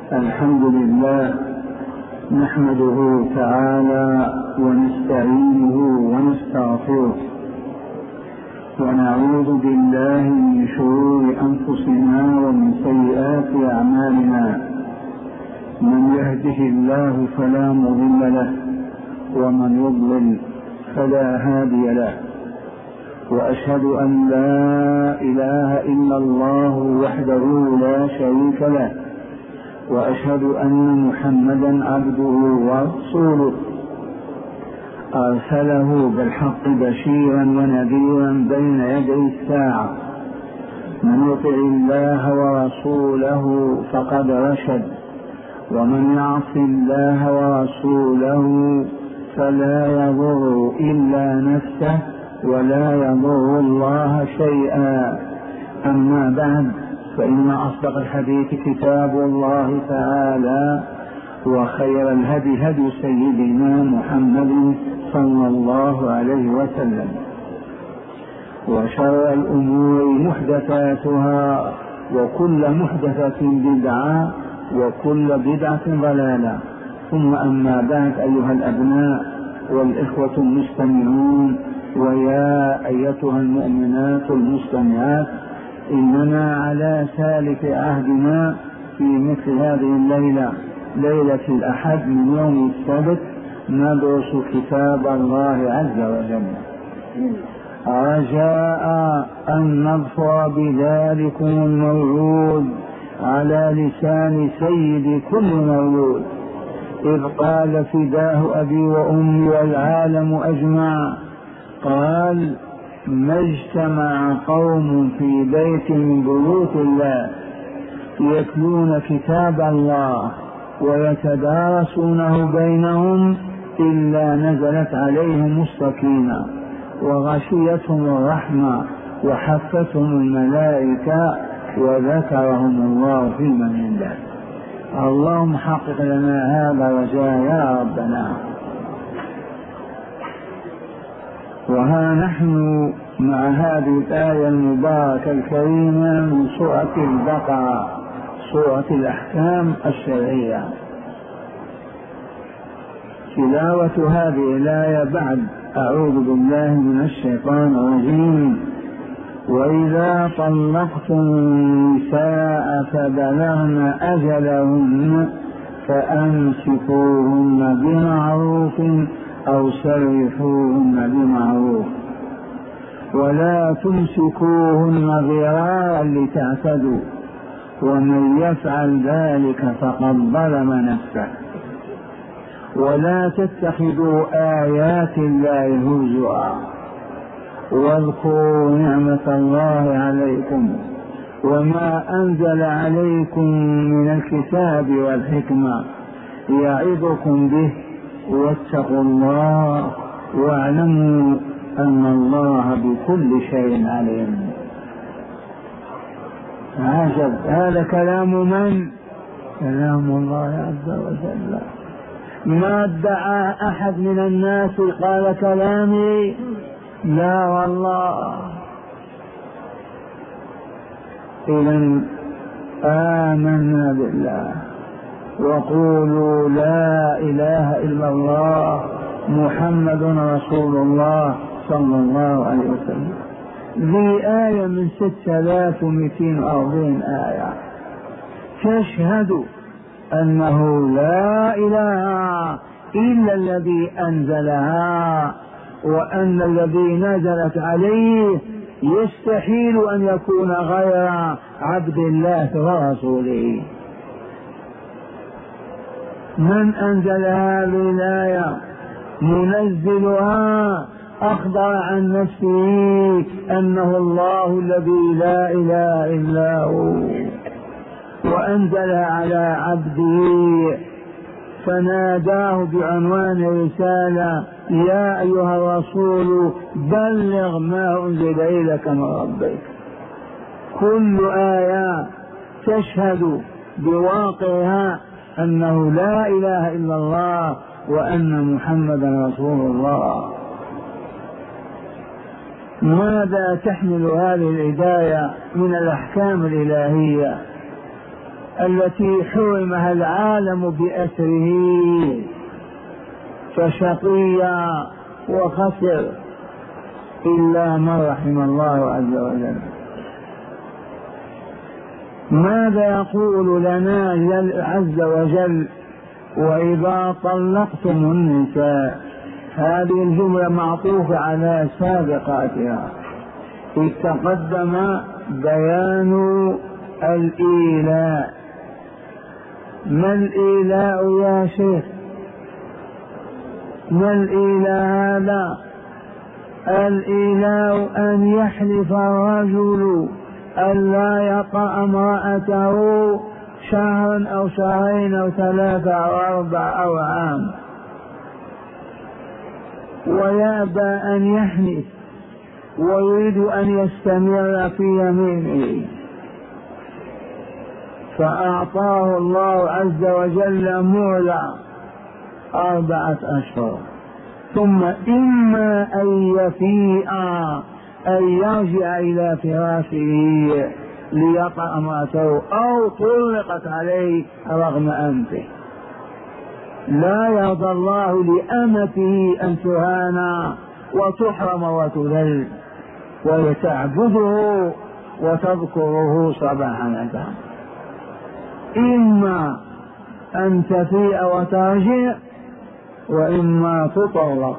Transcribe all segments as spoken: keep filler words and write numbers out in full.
الحمد لله نحمده تعالى ونستعينه ونستغفره ونعوذ بالله من شرور أنفسنا ومن سيئات أعمالنا. من يهده الله فلا مضل له ومن يضلل فلا هادي له، وأشهد أن لا إله إلا الله وحده لا شريك له، وأشهد أن محمدا عبده ورسوله أرسله بالحق بشيرا ونذيرا بين يدي الساعة. من يطع الله ورسوله فقد رشد، ومن يعص الله ورسوله فلا يضر إلا نفسه ولا يضر الله شيئا. أما بعد، فإن أصدق الحديث كتاب الله تعالى، وخير الهدي هدي سيدنا محمد صلى الله عليه وسلم، وشر الأمور محدثاتها، وكل محدثة بدعة، وكل بدعة ضلالة. ثم أما بعد، أيها الأبناء والإخوة المستمعون، ويا أيتها المؤمنات المستمعات، إننا على سالف عهدنا في مثل هذه الليلة، ليلة الأحد من يوم السبت، ندرس كتاب الله عز وجل، رجاء أن نظفر بذلكم المولود على لسان سيد كل مولود، إذ قال فداه أبي وأمي والعالم أجمع، قال: ما اجتمع قوم في بيت من بيوت الله يتلون كتاب الله ويتدارسونه بينهم إلا نزلت عليهم السكينة وغشيتهم الرحمة وحفتهم الملائكة وذكرهم الله في من عنده. اللهم حقق لنا هذا الرجاء يا ربنا. وها نحن مع هذه الآية المباركة الكريمة من سورة البقرة، سورة الأحكام الشرعية. تلاوة هذه الآية بعد: أعوذ بالله من الشيطان الرجيم. وإذا طلقتم النساء فبلغن أجلهن فأمسكوهن بمعروف أو سرحوهن بمعروف، ولا تمسكوهن ضرارا لتعتدوا، ومن يفعل ذلك فقد ظلم نفسه. ولا تتخذوا آيات الله هزوا، واذكروا نعمة الله عليكم وما أنزل عليكم من الكتاب والحكمة يعظكم به، واتقوا الله واعلموا أن الله بكل شيء عليم. عجب، هذا كلام من؟ كلام الله عز وجل. ما ادعى أحد من الناس قال كلامي، لا والله. إذن آمنا بالله وقولوا لا إله إلا الله محمد رسول الله صلى الله عليه وسلم. ذي آية من ستة آلاف ومئتين وأربعين آية تشهد أنه لا إله إلا الذي أنزلها، وأن الذي نزلت عليه يستحيل أن يكون غير عبد الله ورسوله. من أنزل هذه الآية؟ منزلها أخبر عن نفسه أنه الله الذي لا إله إلا هو، وأنزلها على عبده فناداه بعنوان رسالة: يا أيها الرسول بلغ ما أنزل إليك من ربك. كل آية تشهد بواقعها أنه لا إله إلا الله وأن محمدا رسول الله. ماذا تحمل هذه الهداية من الأحكام الإلهية؟ التي حرمها العالم بأسره فشقي وخسر إلا من رحم الله عز وجل. ماذا يقول لنا عز وجل؟ وإذا طلقتم النساء. هذه الجملة معطوفة على سابقاتها. إذ تقدم بيان الإيلاء. ما الإيلاء يا شيخ؟ ما الإيلاء هذا؟ الإيلاء أن يحلف الرجل أن لا يطأ امرأته شهرا أو شهرين أو ثلاثة أو أربع أو عام، ويأبى أن يحلف ويريد أن يستمر في يمينه، فأعطاه الله عز وجل مهلة أربعة أشهر، ثم إما أن يفيء أن يرجع إلى فراشه ليطأ امرأته أو طلقت عليه رغم أنفه. لا يرضى الله لأمته أن تهان وتحرم وتذل ويتعبده وتذكره صباحا مساء. إما أن تفيء وترجع وإما تطلق.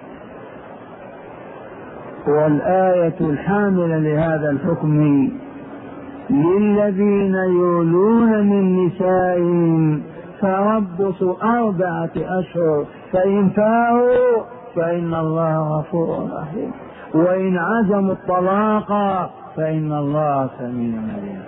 والآية الحاملة لهذا الحكم للذين يولون من نسائهم تربص أربعة أشهر فإن فاءوا فإن الله غفور رحيم وإن عزموا الطلاق فإن الله سميع عليم.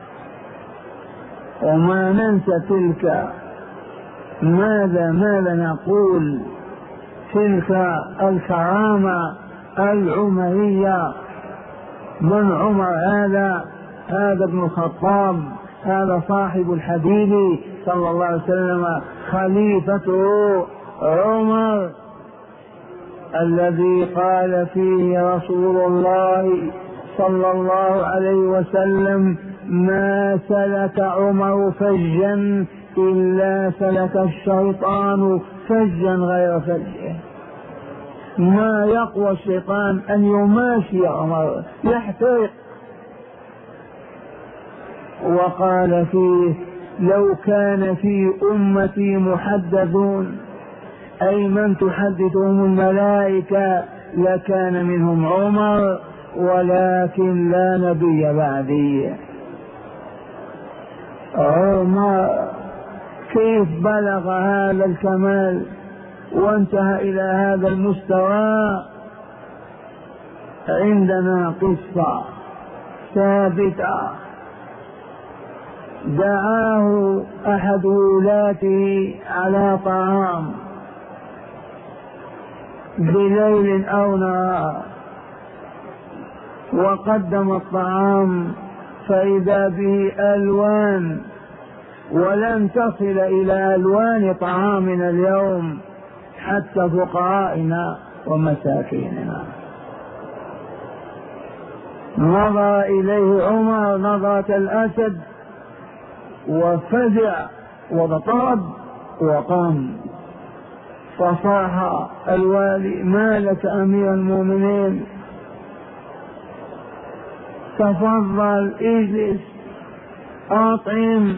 وما ننسى تلك. ماذا ماذا نقول؟ تلك الكرامة العمرية. من عمر هذا؟ هذا ابن الخطاب، هذا صاحب الحبيب صلى الله عليه وسلم، خليفته عمر الذي قال فيه رسول الله صلى الله عليه وسلم: ما سلك عمر فجا إلا سلك الشيطان فجا غير فجه. ما يقوى الشيطان أن يماشي عمر يحترق. وقال فيه: لو كان في أمتي محدثون، أي من تحدثهم الملائكة، لكان منهم عمر، ولكن لا نبي بعدي. عمر كيف بلغ هذا الكمال وانتهى إلى هذا المستوى؟ عندنا قصة ثابتة. دعاه أحد ولاته على طعام بليل أو نهار، وقدم الطعام فإذا به ألوان، ولن تصل إلى ألوان طعامنا اليوم حتى فقرائنا ومساكيننا. نظر إليه عمر نظرة الأسد وفزع واضطرب وقام، فصاح الوالي: ما لك أمير المؤمنين؟ تفضل اجلس أطعم.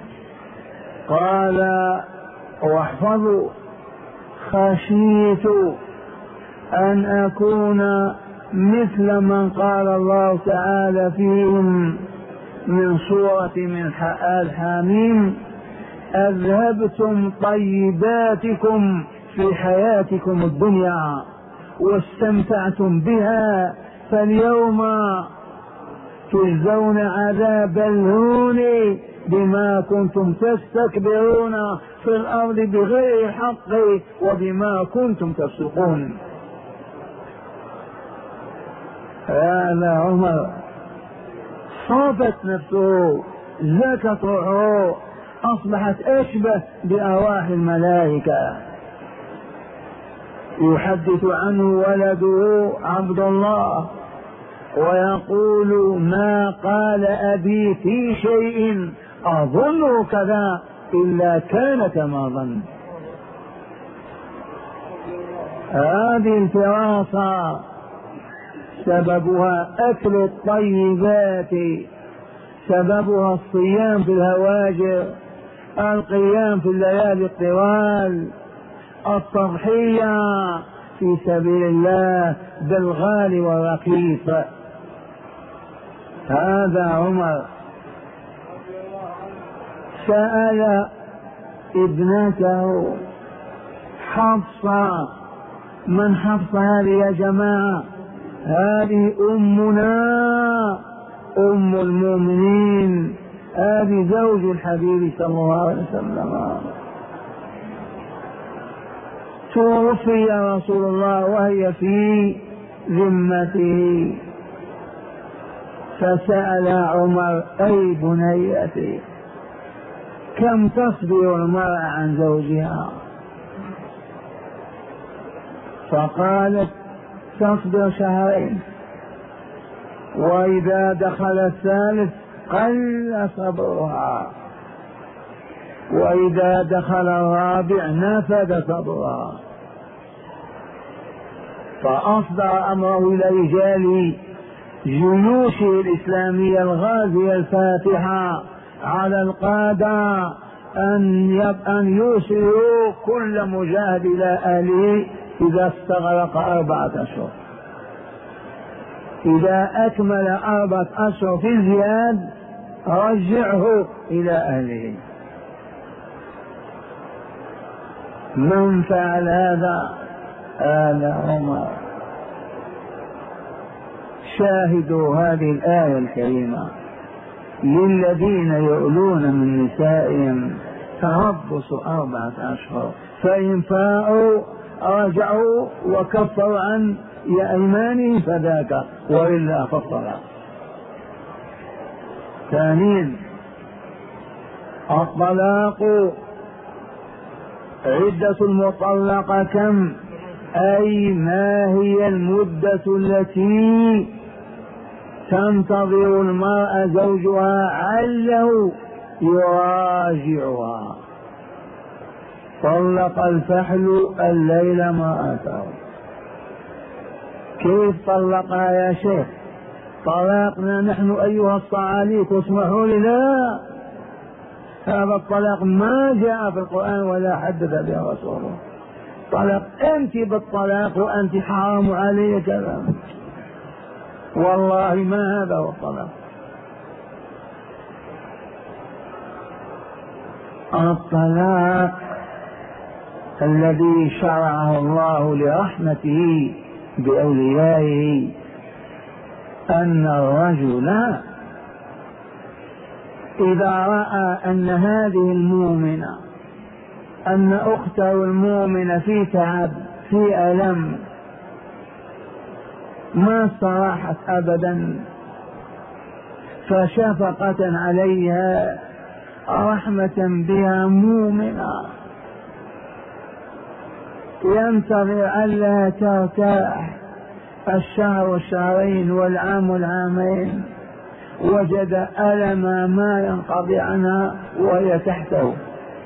قال: واحفظوا، خشيت أن أكون مثل من قال الله تعالى فيهم من سورة من الحميم: أذهبتم طيباتكم في حياتكم الدنيا واستمتعتم بها، فاليوم تجزون عذاب الهون بما كنتم تستكبرون في الأرض بغير حق وبما كنتم تفسقون. هذا عمر صافت نفسه، زكت روحه، أصبحت أشبه بأرواح الملائكة. يحدث عنه ولده عبد الله ويقول: ما قال أبي في شيء أظنه كذا إلا كان كما ظن. هذه الفراسة سببها أكل الطيبات، سببها الصيام في الهواجر، القيام في الليالي الطوال، التضحية في سبيل الله بالغالي والرخيص. هذا عمر سأل ابنته حفصة. من حفصة هذه يا جماعة؟ هذه أمنا أم المؤمنين، هذه زوج الحبيب صلى الله عليه وسلم. توفي رسول الله وهي في ذمته، فسأل عمر أي بنيتي كم تصبر المرأة عن زوجها؟ فقالت تصبر شهرين، وإذا دخل الثالث قل صبرها، وإذا دخل الرابع نفد صبرها. فأصدر أمره إلى رجال جيوشه الإسلامية الغازية الفاتحة على القادة أن أن يوصلوا كل مجاهد إلى أهله إذا استغرق أربعة أشهر. إذا أكمل أربعة أشهر في الجهاد رجعه إلى أهله. من فعل هذا؟ آل عمر. شاهدوا هذه الآية الكريمة: للذين يؤلون من نسائهم تربص أربعة أشهر، فإن فاءوا رجعوا وكفروا عن أيمانهم فذاك، وإلا فالطلاق. ثانيا الطلاق عدة المطلقة كم؟ أي ما هي المدة التي تنتظر المرأة زوجها عله يراجعها؟ طلق الفحل الليل امرأته. كيف طلقها يا شيخ؟ طلاقنا نحن أيها الصعاليك واسمحوا لي، لا، هذا الطلاق ما جاء في القرآن ولا حدث به رسوله. طلاق أنت بالطلاق وأنت حرام علي كذا، والله ما هذا هو الطلاق. الطلاق الذي شرعه الله لرحمته بأوليائه أن الرجل إذا رأى أن هذه المؤمنة، أن أخته المؤمنة في تعب في ألم ما استراحت أبدا، فشفقة عليها رحمة بها مؤمنة ينتظر ألا ترتاح الشهر والشهرين والعام والعامين، وجد ألم ما ينقضي عنها وهي تحته،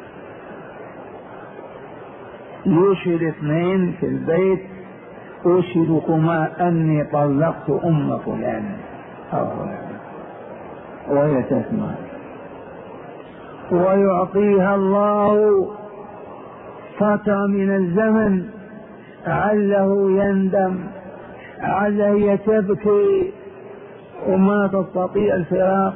يشهد اثنين في البيت: أشهدكما أني طلقت أم فلان، وهي تسمع، ويعطيها الله فترة من الزمن عله يندم، عله تبكي وما تستطيع الفراق.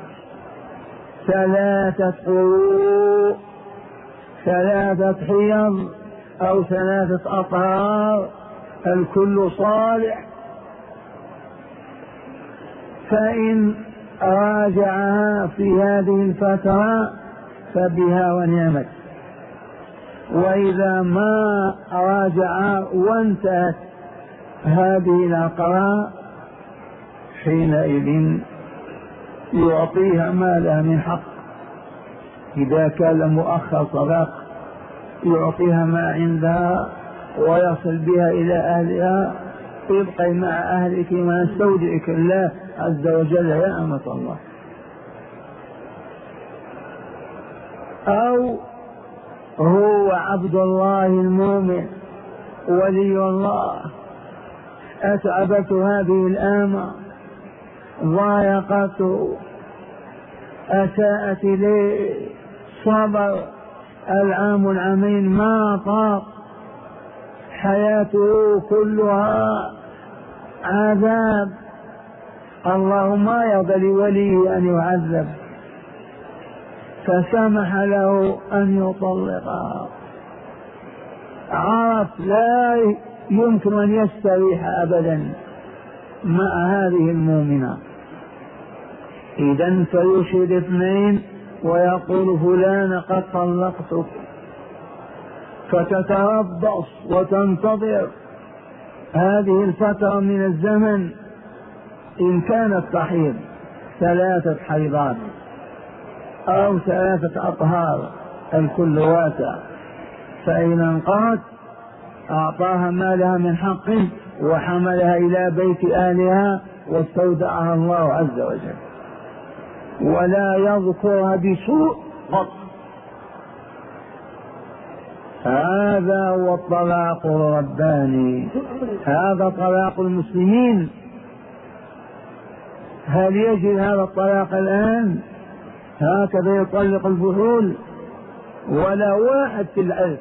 ثلاثة قروء، ثلاثة حيض أو ثلاثة أطهار، الكل صالح. فإن راجعها في هذه الفترة فبها ونعمت، وإذا ما راجعها وانتهت هذه العقراء حينئذ يعطيها ما لها من حق. إذا كان مؤخر صداق يعطيها ما عندها ويصل بها إلى أهلها. ابقي مع أهلك ما استودعك الله عز وجل يا أمة الله. أو هو عبد الله المؤمن ولي الله، أتعبت هذه الآمة، ضايقته، أساءت إليه، صبر العام العامين ما طاق، حياته كلها عذاب، الله ما يرضى لوليه أن يعذب، فسمح له أن يطلقها. عرف لا يمكن أن يستريح أبدا مع هذه المؤمنة، إذن فيشهد اثنين ويقول فلان قد طلقتك، فتتربص وتنتظر هذه الفترة من الزمن، إن كانت تحيض ثلاثة حيضات أو ثلاثة أطهار الكل واسع، فإن انقضت أعطاها ما لها من حق وحملها إلى بيت أهلها واستودعها الله عز وجل، ولا يذكرها بسوء قط. هذا هو الطلاق الرباني، هذا طلاق المسلمين. هل يجد هذا الطلاق الآن؟ هكذا يطلق الفحول ولا واحد في العلم.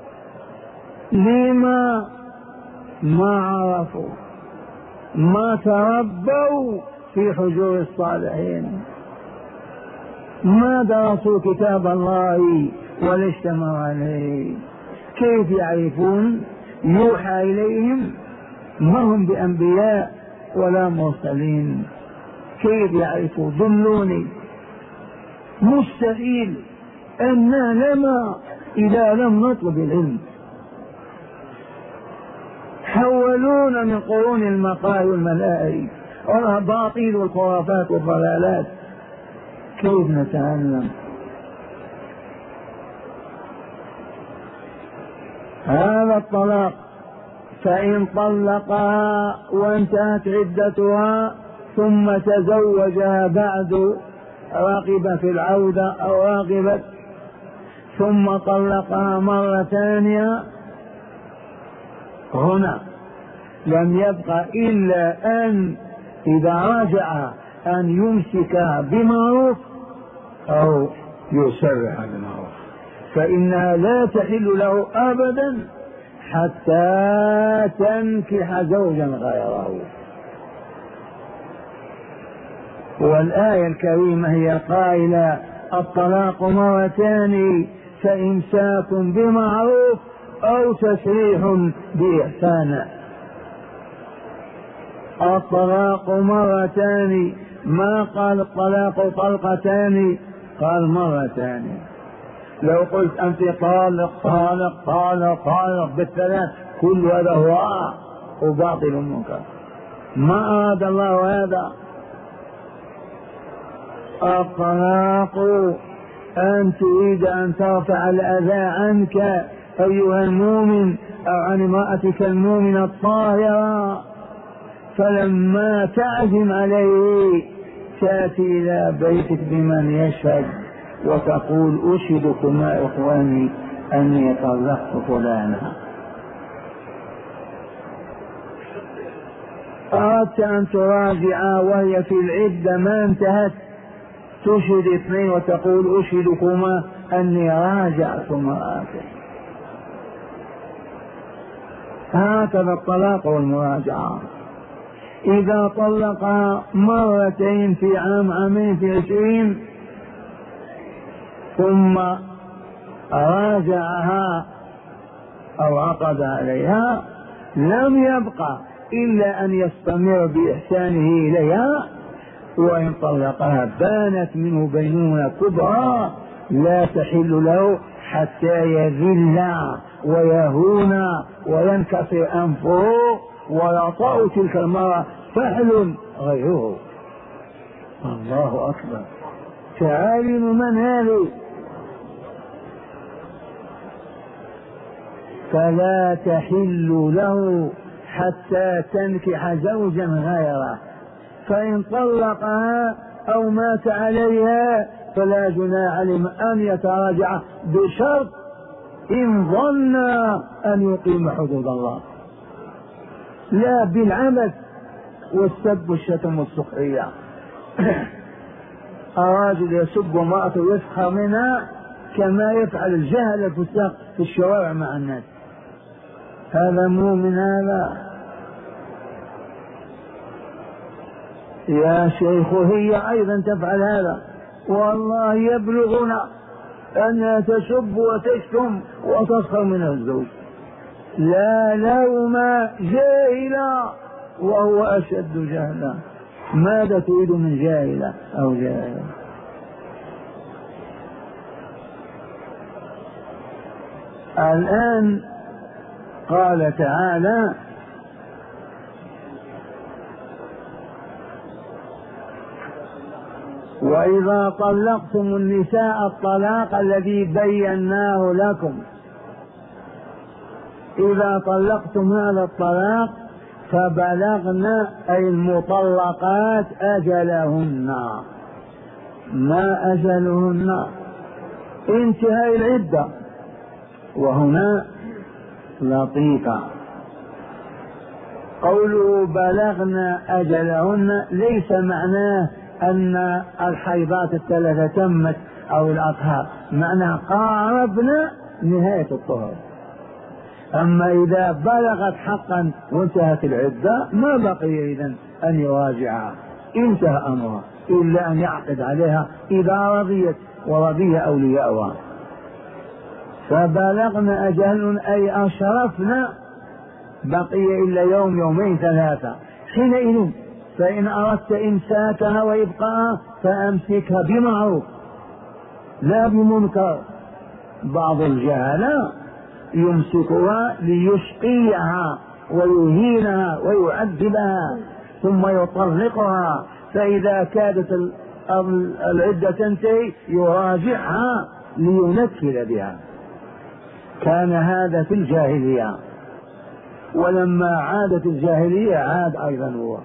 لما؟ ما عرفوا، ما تربوا في حجور الصالحين، ما درسوا كتاب الله ولا اجتمعوا عليه. كيف يعرفون؟ يوحى إليهم، ما هم بأنبياء ولا مرسلين، كيف يعرفوا؟ دلوني. مستحيل أن نعلم إذا لم نطلب العلم. حولونا من قرون المقال والملائي والأباطيل والخرافات والضلالات، كيف نتعلم؟ هذا الطلاق، فإن طلقها وانتهت عدتها ثم تزوجها بعد، راغب في العودة أو راغبت، ثم طلقها مرة ثانية، هنا لم يبقى إلا أن إذا رجع أن يمسك بمعروف أو يسرح بمعروف، فإنها لا تحل له أبدا حتى تنكح زوجا غيره. والآية الكريمة هي قائلة الطلاق مرتان فإمساك بمعروف أو تسريح بإحسان. الطلاق مرتان، ما قال الطلاق طلقتان، قال مرتان. لو قلت أنت طالق طالق طالق طالق بالثلاث، كل هذا هو وباطل منكر، ما أراد الله هذا. الطلاق أن تريد أن ترفع الأذى عنك أيها المؤمن أو عن امرأتك المؤمنة الطاهرة، فلما تعزم عليه تأتي إلى بيتك بمن يشهد وتقول أشهدكم يا إخواني أني طلقت فلانا. أردت أن تراجع وهي في العدة ما انتهت، تشهد اثنين وتقول أشهدكما أني راجعت امرأتي. هكذا الطلاق والمراجعة. إذا طلق مرتين في عام عامين في عشرين ثم راجعها أو عقد عليها، لم يبقى إلا أن يستمر بإحسانه إليها، وإن طلقها بانت منه بينونة كبرى لا تحل له حتى يذل ويهون وينكسر أنفه ويطأ تلك المرأة فحل غيره. الله أكبر، تعالم من هذه؟ فلا تحل له حتى تنكح زوجا غيره، فإن طلقها أو مات عليها فلا جناح عليهم أن يتراجع بشرط إن ظن أن يقيم حدود الله، لا بالعبث والسب والشتم والسخرية. الرجل يسب امرأته ويسخر منها كما يفعل الجهل الفساق في الشوارع مع الناس، هذا مو من هذا يا شيخ. هي أيضا تفعل هذا، والله يبلغنا أن تسب وتشتم وتسخر من الزوج، لا لوم جاهلا وهو أشد جهلا. ماذا تريد من جاهلة أو جاهلة؟ الآن قال تعالى وإذا طلقتم النساء الطلاق الذي بيناه لكم، إذا طلقتم هذا الطلاق فبلغن أي المطلقات أجلهن. ما أجلهن؟ انتهاء العدة. وهنا لطيفة، قوله بلغن أجلهن ليس معناه أن الحيضات الثلاثة تمت أو الأطهار، معناه قاربنا نهاية الطهر. أما إذا بلغت حقا وانتهت العدة ما بقي إذن أن يراجعها، انتهى أمرها إلا أن يعقد عليها إذا رضيت ورضي أولياؤها. فبلغن أجل أي أشرفنا، بقي إلا يوم يومين ثلاثة، حينئذ فإن أردت إمساكها وإبقاءها فأمسكها بمعروف لا بمنكر. بعض الجهلاء يمسكها ليشقيها ويهينها ويعذبها ثم يطلقها، فإذا كادت العدة تنتهي يراجعها لينكل بها. كان هذا في الجاهلية، ولما عادت الجاهلية عاد أيضا هو.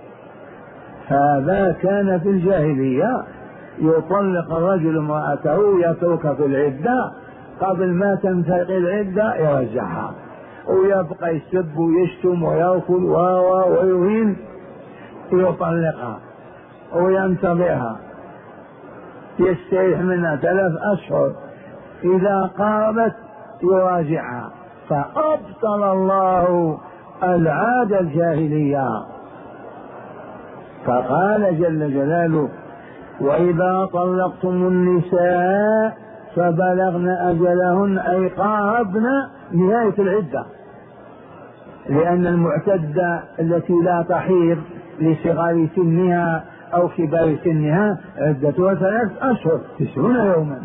هذا كان في الجاهلية، يطلق الرجل امرأته يترك في العدة، قبل ما تنتهي العدة يرجعها، ويبقى يسب ويشتم ويأكل ويهين، يطلقها وينتظرها يستريح منها ثلاث أشهر، إذا قاربت يراجعها. فأبطل الله العادة الجاهلية، فقال جل جلاله وإذا طلقتم النساء فبلغن أجلهن أي قاربن نهاية العدة، لأن المعتدة التي لا تحيض لصغار سنها أو كبار سنها عدتها ثلاث أشهر تسعون يوما.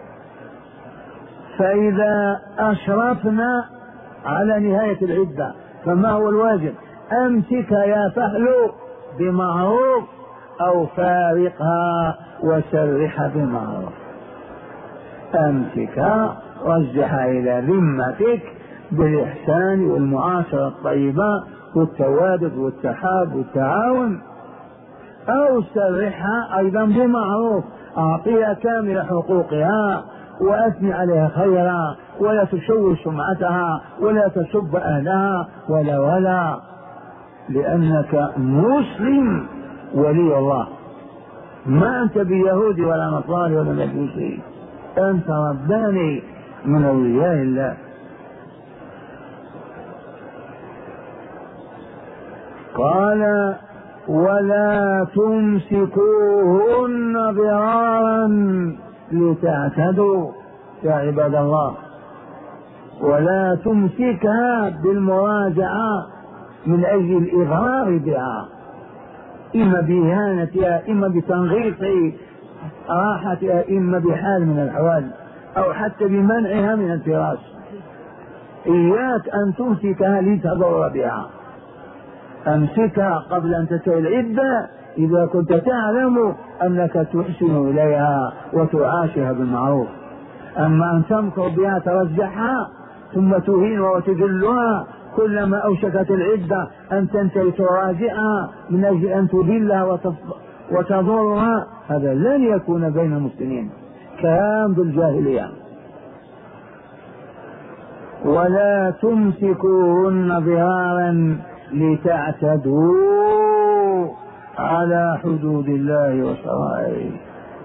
فإذا أشرفنا على نهاية العدة فما هو الواجب؟ أمسك يا فهل بمعروف أو فارقها وسرحها بمعروف. أمسكها رجعها إلى ذمتك بالإحسان والمعاشرة الطيبة والتوادد والتحاب والتعاون، أو سرحها أيضا بمعروف، أعطيها كامل حقوقها وأثني عليها خيرا، ولا تشوه سمعتها ولا تسب أهلها ولا ولا، لأنك مسلم ولي الله، ما أنت بيهودي ولا نصاري ولا مجوسي، أنت رباني من أولياء الله. قال ولا تمسكوهن ضرارا لتعتدوا يا عباد الله، ولا تمسكها بالمراجعة من أجل الإضرار بها، إما بإهانتها إما بتنغيص راحتها إما بحال من الأحوال أو حتى بمنعها من الفراش. إياك أن تمسكها لتضر بها، أمسكها قبل أن تنتهي العدة إذا كنت تعلم أنك تحسن إليها وتعاشرها بالمعروف. أما أن تمكر بها ترجعها ثم تهينها وتذلها كلما أوشكت العدة أن تنتهي تراجعها من أجل أن تذلها وتضرها، هذا لن يكون بين المسلمين، كان بالجاهلية. ولا تمسكوهن ضرارا لتعتدوا على حدود الله وشرائعه.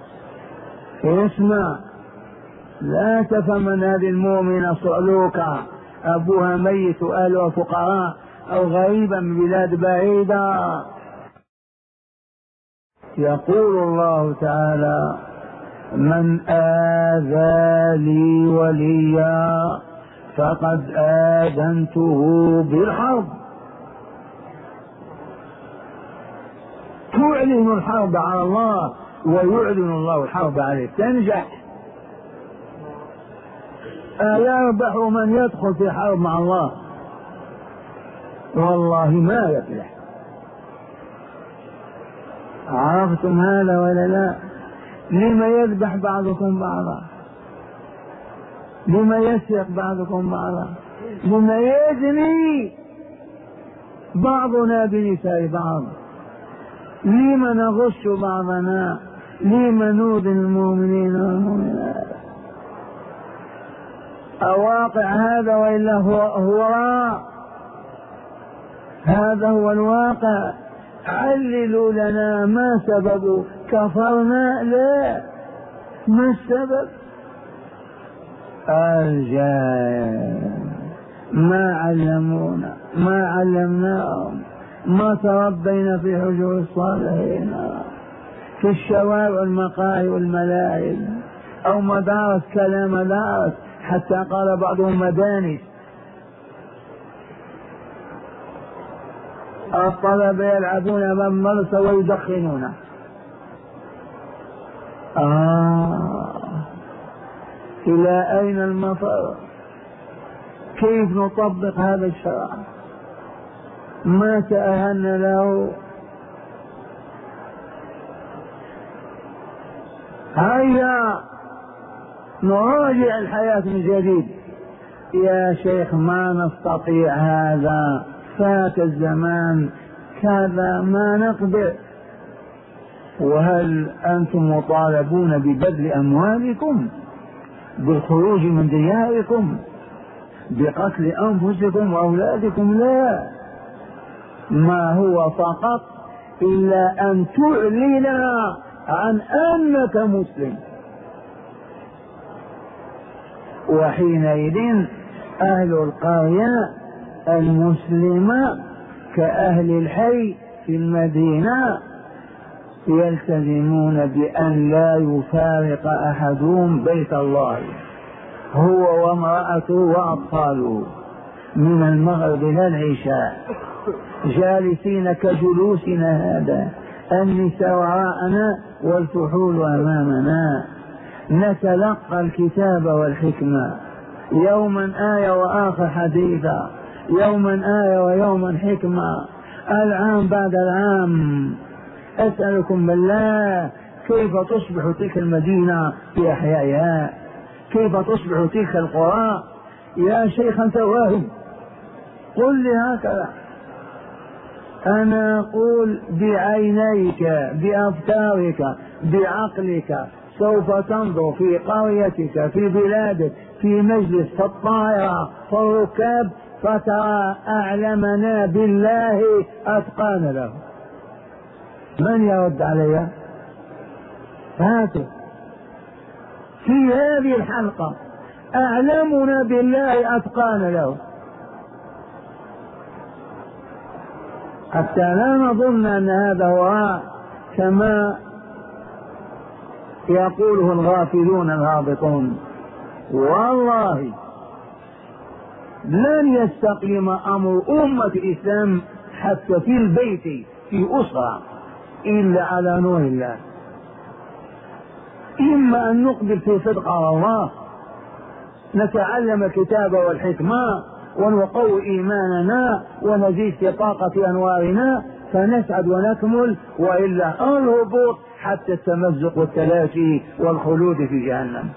اسمع، لا تفهم ان هذه المؤمنة صعلوكة ابوها ميت واهلها فقراء او غريبا من بلاد بعيدة. يقول الله تعالى: من آذى لي وليا فقد آذنته بالحرب. تعلن الحرب على الله ويعلن الله الحرب عليه، تنجح. أيربح من يدخل في حرب مع الله؟ والله ما يفلح. عرفتم هذا ولا لا؟ لما يذبح بعضكم بعضا؟ لما يسرق بعضكم بعضا؟ لما يزني بعضنا بنساء بعض؟ لما نغش بعضنا؟ لما نؤذي المؤمنين والمؤمنات؟ أواقع هذا وإلا هو هو هذا هو الواقع. عللوا لنا ما سبب كفرنا؟ لا، ما السبب؟ الجهل. ما علمونا، ما علمناهم، ما تربينا في حجور الصالحين، في الشوارع والمقاهي والملاعب، أو مدارس كلام مدارس، حتى قال بعضهم مدانس. الطلبة يلعبون أمام المدرسة ويدخنون. آه. إلى أين المفر؟ كيف نطبق هذا الشرع؟ ما تأهلنا له. هيا نراجع الحياة من جديد. يا شيخ ما نستطيع هذا، فات الزمان كذا، ما نقدر. وهل أنتم مطالبون ببذل أموالكم، بالخروج من دياركم، بقتل أنفسكم وأولادكم؟ لا، ما هو فقط إلا أن تعلن عن أنك مسلم، وحينئذ أهل القرية المسلمة كأهل الحي في المدينة يلتزمون بأن لا يفارق أحدهم بيت الله، هو وامرأته وأطفاله، من المغرب إلى العشاء، جالسين كجلوسنا هذا، النساء وراءنا والفحول أمامنا، نتلقى الكتاب والحكمة، يوما آية وآخر حديثا، يوما آية ويوما حكمة، العام بعد العام. أسألكم بالله، كيف تصبح تلك المدينة في أحيائها؟ كيف تصبح تلك القرى؟ يا شيخ أنت واهم، قل لي هكذا. أنا أقول بعينيك، بأفكارك، بعقلك، سوف تنظر في قريتك، في بلادك، في مجلس، في الطائرة، في الركاب، فترى أعلمنا بالله أتقان له. من يرد علي؟ هاتوا في هذه الحلقة أعلمنا بالله أتقان له، حتى لا نظن أن هذا هو كما يقوله الغافلون الهابطون. والله لن يستقيم أمر أمة الإسلام حتى في البيت، في أسرة، إلا على نور الله. إما أن نقبل في صدق على الله، نتعلم الكتاب والحكمة ونقوي إيماننا ونزيد في طاقة أنوارنا فنسعد ونكمل، وإلا الهبوط حتى التمزق والتلاشي والخلود في جهنم.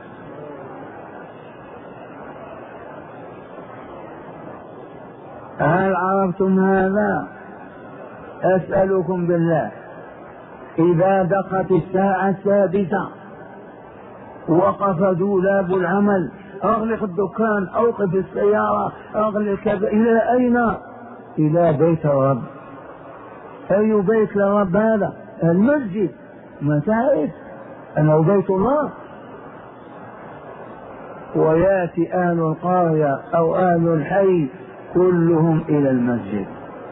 هل عرفتم هذا؟ أسألكم بالله، إذا دقت الساعة السادسة وقف دولاب العمل، أغلق الدكان، أوقف السيارة، أغلق كذا. إلى أين؟ إلى بيت الرب. أي بيت للرب هذا؟ المسجد. ما تعرف أنه بيت الله؟ ويأتي أهل القرية أو أهل الحي كلهم إلى المسجد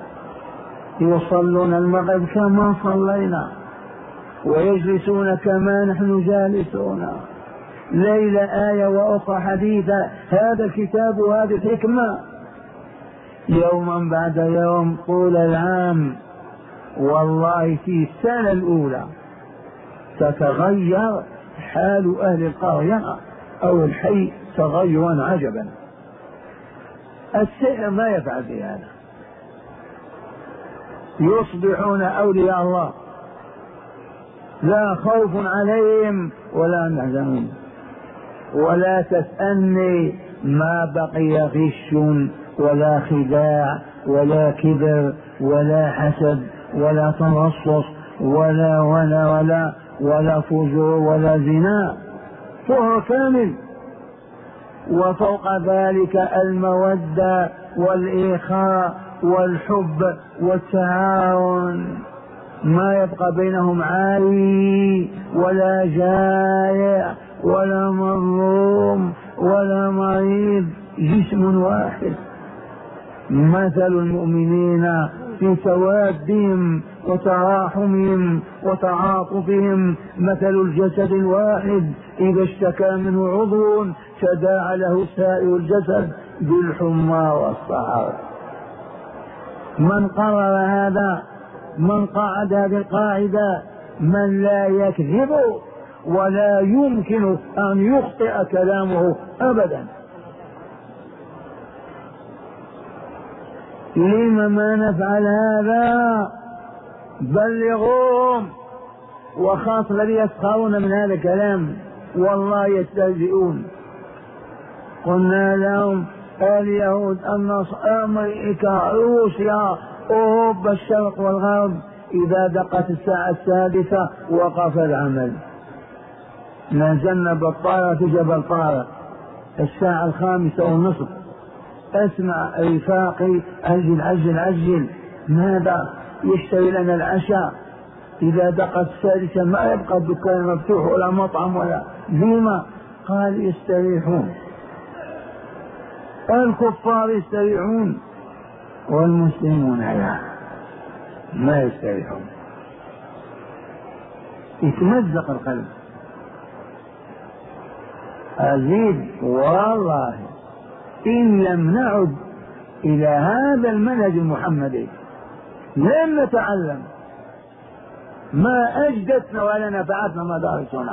يصلون المغرب كما صلينا ويجلسون كما نحن جالسون، ليلة آية وأخرى حديثة، هذا الكتاب وهذه الحكمة. يوما بعد يوم طول العام والله في السنة الأولى تتغير حال أهل القرية أو الحي تغيرا عجبا. السحر ما يفعل بهذا، يصبحون أولياء الله لا خوف عليهم ولا هم يحزنون. ولا تسألني ما بقي غش ولا خداع ولا كبر ولا حسد ولا ترصص ولا ولا ولا ولا فجور ولا زنا، طهر كامل. وفوق ذلك المودة والإخاء والحب والتعاون، ما يبقى بينهم عالي ولا جائع ولا مظلوم ولا مريض، جسم واحد. مثل المؤمنين في توادهم وتراحمهم وتعاطفهم مثل الجسد الواحد إذا اشتكى منه عضو تداعى له سائر الجسد بالحمى والسهر. من قرر هذا، من قعد هذه القاعدة، من لا يكذب ولا يمكن أن يخطئ كلامه أبدا. لما ما نفعل هذا؟ بلغوهم، وخاصة الذين يسخرون من هذا الكلام والله يستهزئون. قلنا لهم اليهود، النصارى، أمريكا، روسيا، أوروبا، الشرق والغرب، إذا دقت الساعة السادسة وقف العمل. نزلنا بالطائرة في جبل طارق الساعة الخامسة والنصف، اسمع رفاقي، عجل عجل عجل، ماذا؟ يشتري لنا العشاء. إذا دقت السادسة ما يبقى الدكان مفتوح ولا مطعم ولا لما؟ قال يستريحون، الكفار يستريحون والمسلمون لا، ما يستريحون. يتمزق القلب. أزيد والله إن لم نعد إلى هذا المنهج المحمدي لن نتعلم، ما أجدتنا ولا نفعتنا مدارسنا،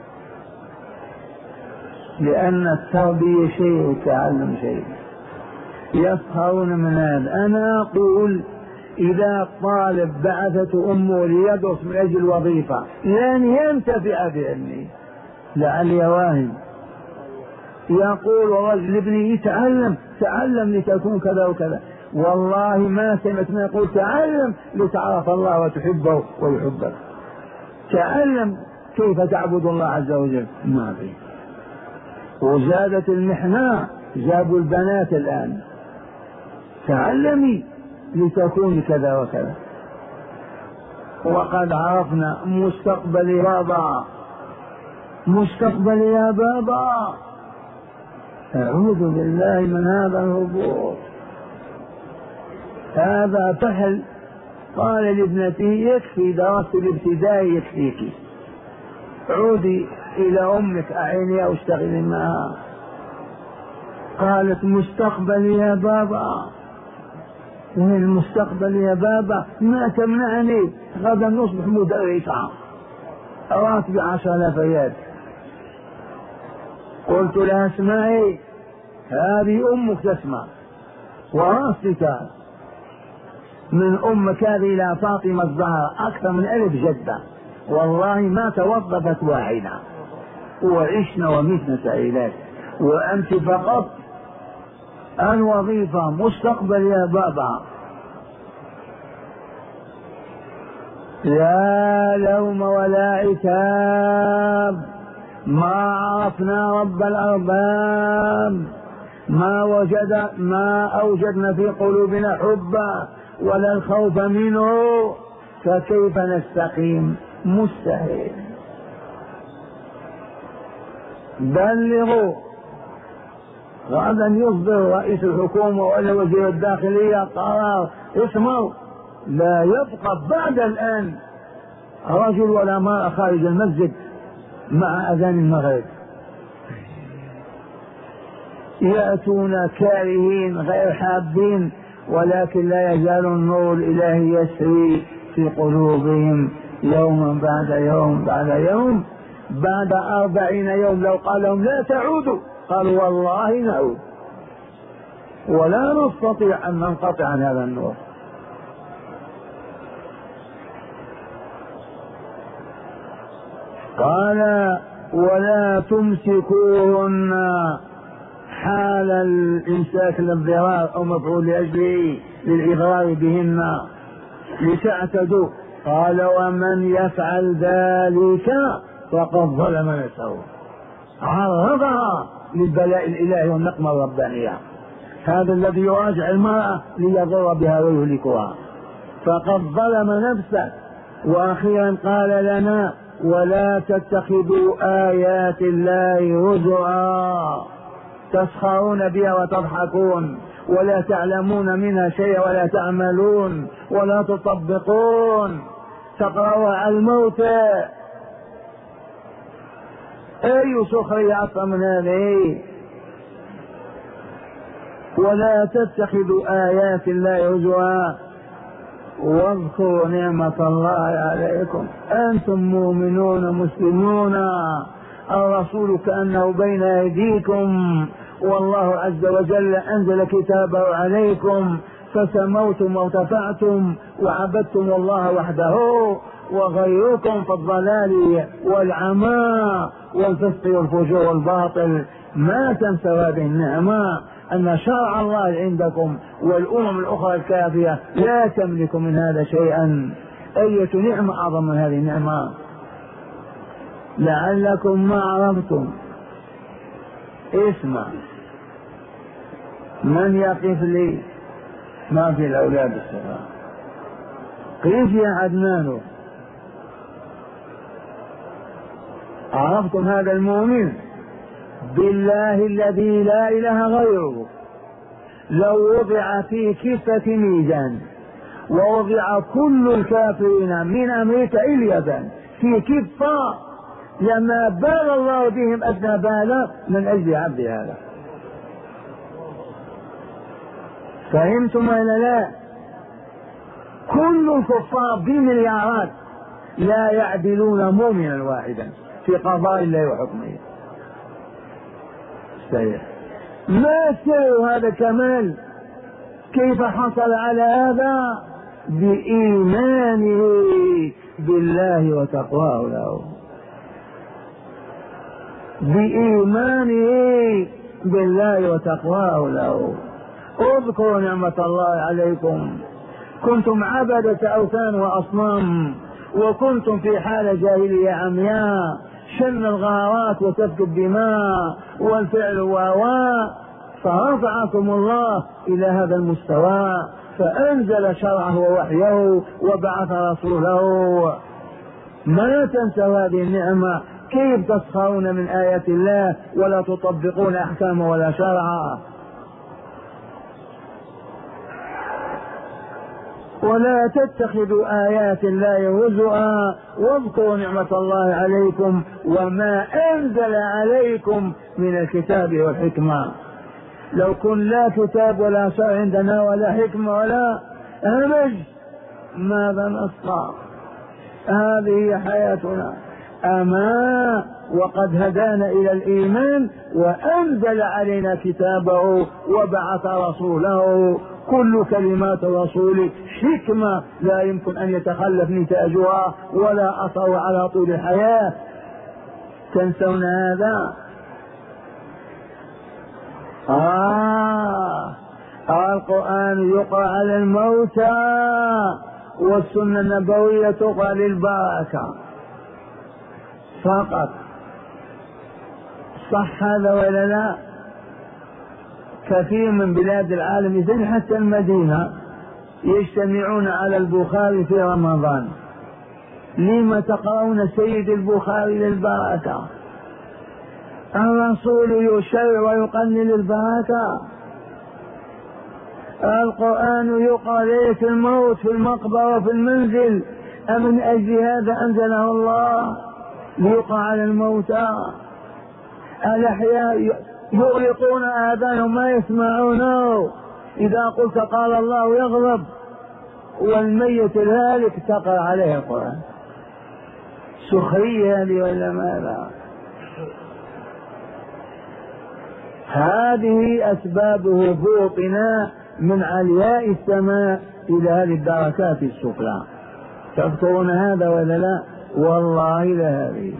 لأن التربية شيء والتعلم شيء. يسخرون من هذا. أنا أقول إذا الطالب بعثته أمه ليدرس من أجل الوظيفة لن ينتفع بعلمه، لعلي واهم. يقول رجل ابني تعلم تعلم لتكون كذا وكذا، والله ما سمعت ما يقول تعلم لتعرف الله وتحبه ويحبك. تعلم كيف تعبد الله عز وجل، ما في. وزادت المحنة، جابوا البنات الآن، تعلمي لتكون كذا وكذا. وقد عرفنا مستقبل يا بابا، مستقبل يا بابا. أعوذ بالله من هذا الهبوط. هذا فحل. قال لابنته يكفي دراسة الابتدائي يكفيك، عودي إلى أمك أعيني أو اشتغلي معها. قالت مستقبل يا بابا. وين المستقبل يا بابا؟ ما تمنعني، غدا نصبح مدرسة، راتبي عشر آلاف ريال. قلت لها اسمعي، هذه أمك تسمع وراسك من أمك هذه إلى فاطمة الزهراء أكثر من ألف جدة، والله ما توظفت واحدة، وعشنا ومتنا سعيدات، وأنت فقط الوظيفة. مستقبل يا بابا. لا لوم ولا عتاب، ما عرفنا رب الأرباب، ما وجد ما أوجدنا في قلوبنا حبا ولا الخوف منه، فكيف نستقيم؟ مستحيل. بلغوا. غدا يصدر رئيس الحكومة ولا وزير الداخلية قرار اسمعوا، لا يبقى بعد الآن رجل ولا امرأة خارج المسجد مع أذان المغرب. يأتون كارهين غير حابين، ولكن لا يزال النور الإلهي يسري في قلوبهم يوما بعد يوم بعد يوم. بعد أربعين يوم لو قال لهم لا تعودوا قالوا والله نعود، ولا نستطيع أن ننقطع عن هذا النور. قال ولا تمسكوهن حال الإمساك للضرار أو مفعول لأجله للإغرار بهن لتعتدوا. قال ومن يفعل ذلك فقد ظلم نفسه، عرضها للبلاء الإلهي والنقمة الربانية. هذا الذي يراجع المرأة ليضر بها ويهلكها فقد ظلم نفسه. وأخيرا قال لنا ولا تتخذوا آيات الله هزوا تسخرون بها وتضحكون ولا تعلمون منها شيئا ولا تعملون ولا تطبقون، تقرأوا على الموت. أي سخرية أكثر من هذه؟ ولا تتخذوا آيات الله هزوا واذكروا نعمة الله عليكم، أنتم مؤمنون مسلمون، الرسول كأنه بين أيديكم، والله عز وجل أنزل كتابه عليكم فسموتم وارتفعتم وعبدتم الله وحده، وغيركم في الضلال والعمى والفسق والفجور والباطل. ما تنسوا هذه النعمة أن شرع الله عندكم والأمم الأخرى الكافية لا تملك من هذا شيئا. أية نعمة أعظم من هذه النعمة؟ لعلكم ما عرفتم. اسمع، من يقف لي؟ ما في الأولاد الصغار. كيف يا عدنان؟ عرفتم هذا المؤمن؟ بالله الذي لا إله غيره لو وضع في كفة ميزان ووضع كل الكافرين من أمريكا إلى اليابان في كفة لما بال الله بهم أدنى بالا من أجل عبد هذا. فهمتم ولا لا؟ كل الكفار بمليارات لا يعدلون مؤمنا واحدا في قضاء الله وحكمه. سيح. ما سر هذا كمال؟ كيف حصل على هذا؟ بإيمانه بالله وتقواه له، بإيمانه بالله وتقواه له. اذكروا نعمة الله عليكم، كنتم عبدة أوثان وأصنام، وكنتم في حالة جاهلية عمياء، شن الغارات وسفك الدماء والفعل واواء، فرفعكم الله إلى هذا المستوى فأنزل شرعه ووحيه وبعث رسوله. ما تنسوا هذه النعمة. كيف تسخرون من آيات الله ولا تطبقون أحكام ولا شرعا؟ ولا تتخذوا آيات الله هزوا واذكروا نعمة الله عليكم وما أنزل عليكم من الكتاب والحكمة. لو كن لا كتاب ولا شرع عندنا ولا حكمة ولا همج ماذا نصنع؟ هذه حياتنا. أما وقد هدانا إلى الإيمان وأنزل علينا كتابه وبعث رسوله. كل كلمات الرسول حكمة لا يمكن أن يتخلف نتاجها ولا أثر على طول الحياة. تنسون هذا؟ آه القرآن يقرأ على الموتى والسنة النبوية تقرأ للبركة فقط. صح هذا ولا لا؟ كثير من بلاد العالم زي حتى المدينة يجتمعون على البخاري في رمضان. لما تقرؤون سيد البخاري للبركة؟ الرسول يشرع ويقنن للبركة. القرآن يقرأ ليلة الموت في المقبرة وفي المنزل، أمن أجل هذا أنزله الله ليقرأ على الموتى. الأحياء يغلقون آذانهم ما يسمعونه، إذا قلت قال الله يغضب، والميت الهالك تقرأ عليه القرآن. سخرية هذه ولا ماذا؟ هذه أسباب هبوطنا من علياء السماء إلى هذه الدركات السفلى. تذكرون هذا ولا لا؟ والله لهذه.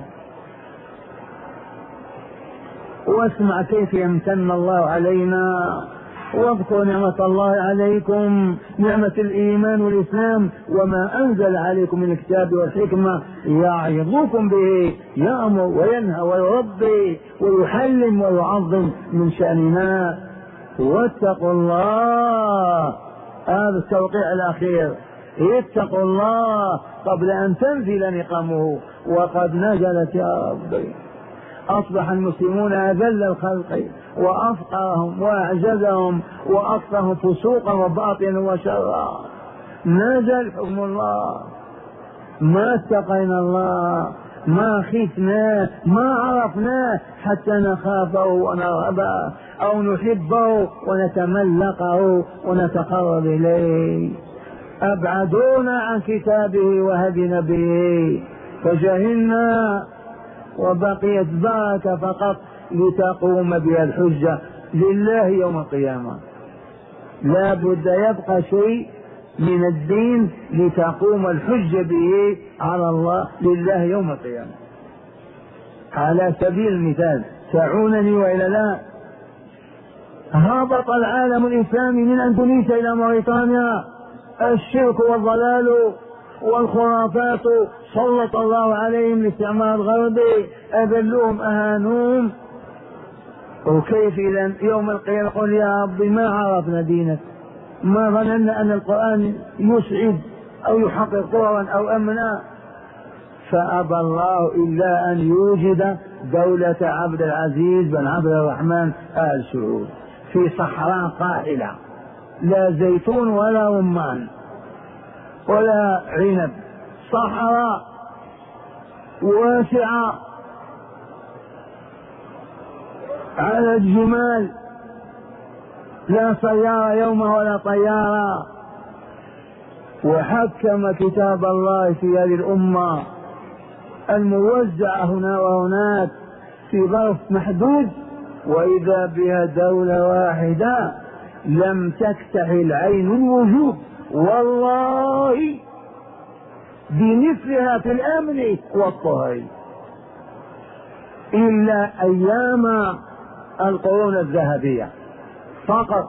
واسمع كيف يمتن الله علينا، واذكروا نعمة الله عليكم، نعمة الإيمان والإسلام، وما أنزل عليكم من الكتاب والحكمة يعظكم به، يأمر وينهى ويربي ويحلم ويعظم من شأننا. واتقوا الله، هذا التوقيع الأخير، اتقوا الله قبل أن تنزل نقمه، وقد نزلت يا ربي. أصبح المسلمون أذل الخلق وأفقرهم وأعجزهم وأكثرهم فسوقا وباطلا وشرا. نزل حكم الله، ما اتقينا الله، ما خفنا، ما عرفناه حتى نخافه ونرهبه أو نحبه ونتملقه ونتقرب إليه. أبعدونا عن كتابه وهدي نبيه فجهلنا، وبقيت بركة فقط لتقوم بها الحجة لله يوم القيامة. لا بد يبقى شيء من الدين لتقوم الحجة به على الله لله يوم القيامة. على سبيل المثال، تعونني وإلا لا، هبط العالم الإسلامي من أندونيسيا إلى موريتانيا، الشرك والضلال والخرافات سلط الله عليهم الاستعمار الغربي، أذلوهم أهانوهم. وكيف إذا يوم القيامة قل يا رب ما عرفنا دينك، ما ظننا أن القرآن يسعد أو يحقق قرا أو أمنا. فأبى الله إلا أن يوجد دولة عبد العزيز بن عبد الرحمن آل سعود في صحراء قاحلة، لا زيتون ولا رمان ولا عنب، صحراء واسعة على الجمال، لا سيارة يومه ولا طيارة. وحكم كتاب الله في هذه الأمة الموزعة هنا وهناك في ظرف محدود، وإذا بها دولة واحدة لم تكتحل عين الوجود والله بمثلها في الأمن والطهر إلا أيام القرون الذهبية فقط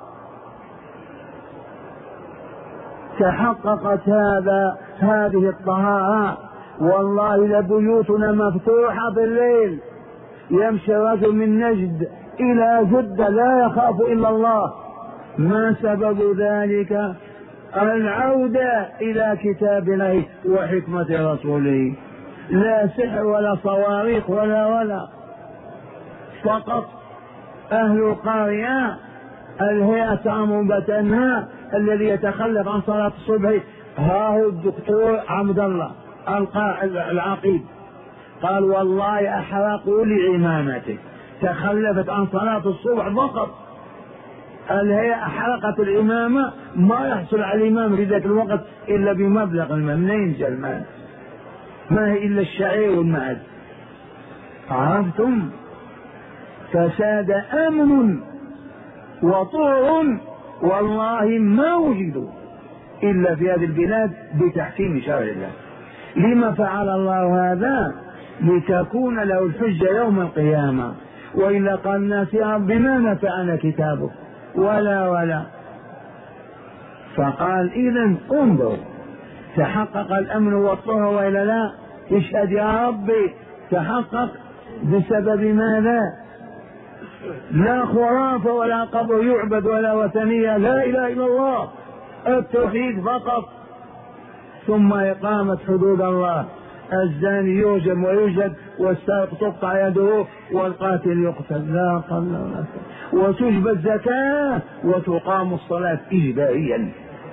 تحققت هذا هذه الطهارة. والله لبيوتنا مفتوحة بالليل، يمشي رجل من نجد إلى جدة لا يخاف إلا الله. ما سبب ذلك؟ العودة إلى كتاب الله وحكمة رسوله، لا سحر ولا صواريخ ولا ولا فقط أهل القرية الهيئة تأمر بتنهى، الذي يتخلف عن صلاة الصبح ها هو الدكتور عبد الله العقيد قال والله أحرقوا لعمامته، تخلفت عن صلاة الصبح فقط، الهيئة أحرقت الإمامة، ما يحصل على الإمام في ذاك الوقت إلا بمبلغ المال، منين ينزل المال؟ ما هي إلا الشعير والمعز. عرفتم؟ فساد أمن وطهر والله ما وجدوا إلا في هذه البلاد بتحكيم شرع الله. لما فعل الله هذا؟ لتكون له الحجة يوم القيامة. وإلا قال الناس يا رب ما نفعنا كتابك ولا ولا. فقال إذن انظر تحقق الأمن والطهر وإلا لا؟ اشهد يا ربي تحقق بسبب ماذا؟ لا خرافة ولا قبر يعبد ولا وثنية، لا إله إلا الله، التوحيد فقط. ثم إقامة حدود الله، الزاني يرجم ويجلد والسارق تقطع يده والقاتل يقتل، لا قل ولا قوة. وتجبى الزكاة وتقام الصلاة إجباريا.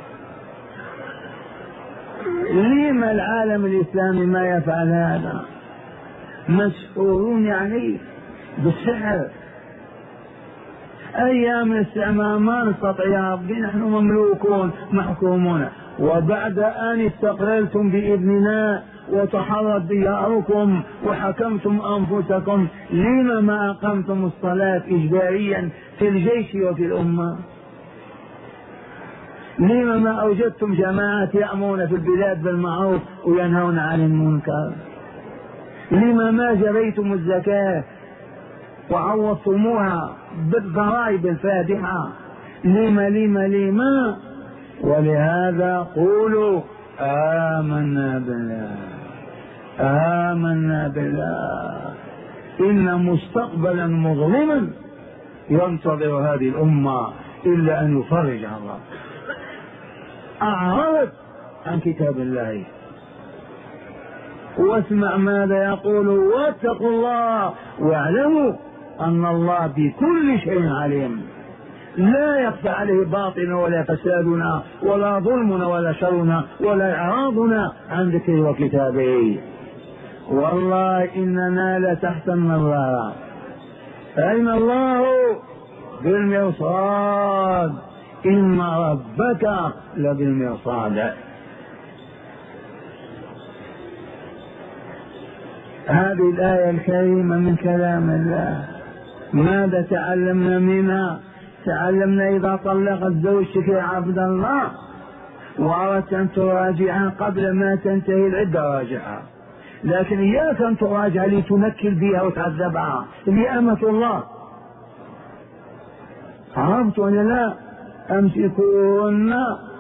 لما العالم الإسلامي ما يفعل هذا؟ مسؤولون يعني بالسحر. أيام الاستعمار ما نستطيع يا ربي، نحن مملوكون محكومون، وبعد أن استقللتم بإذننا وتحررت دياركم وحكمتم أنفسكم، لما ما أقمتم الصلاة إجباريا في الجيش وفي الأمة؟ لما ما أوجدتم جماعات يأمرون في البلاد بالمعروف وينهون عن المنكر؟ لما ما جريتم الزكاة وعوضتموها بالضرائب الفادحة؟ لما لما لما ولهذا قولوا آمنا بالله آمنا بالله إن مستقبلا مظلما ينتظر هذه الأمة إلا أن يفرج الله. أعرض عن كتاب الله واسمع ماذا يقول، واتقوا الله واعلموا أن الله بكل شيء عليم. لا يخفى عليه باطلنا ولا فسادنا ولا ظلمنا ولا شرنا ولا إعراضنا عن ذكره وكتابه. والله إننا لتحت النظر. أين الله؟ بالمرصاد، إن ربك لبالمرصاد. هذه الآية الكريمة من كلام الله ماذا تعلمنا منها؟ تعلمنا إذا طلقت زوجتك يا عبد الله وأردت أن تراجعها قبل ما تنتهي العدة راجعها، لكن إياك أن تراجع لتنكل بها وتعذبها، هي أمة الله. عرفت ولا لا؟ أمسكوهن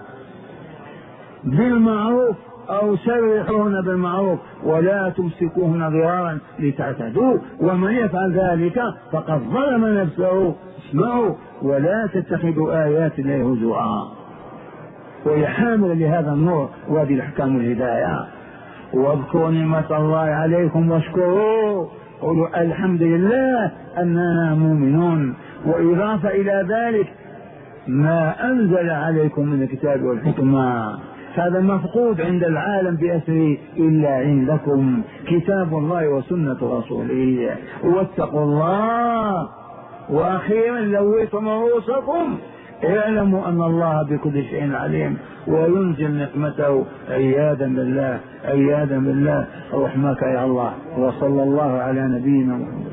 بالمعروف أو سرحوهن بالمعروف ولا تمسكوهن ضرارا لتعتدوا، ومن يفعل ذلك فقد ظلم نفسه. اسمعوا ولا تتخذوا آيات الله هزوا، وهي حاملة لهذا النور وهذه الأحكام الهداية. واذكروا نعمة الله عليكم واشكروا، قولوا الحمد لله أننا مؤمنون. وإضافة إلى ذلك ما أنزل عليكم من الكتاب والحكمة، هذا مفقود عند العالم بأسره إلا عندكم كتاب الله وسنة رسوله. واتقوا الله. وأخيرا لويتم رؤوسكم اعلموا أن الله بكل شيء عليم وينزل نقمته. عياذا بالله عياذا بالله رحمك يا الله. وصلى الله على نبينا محمد.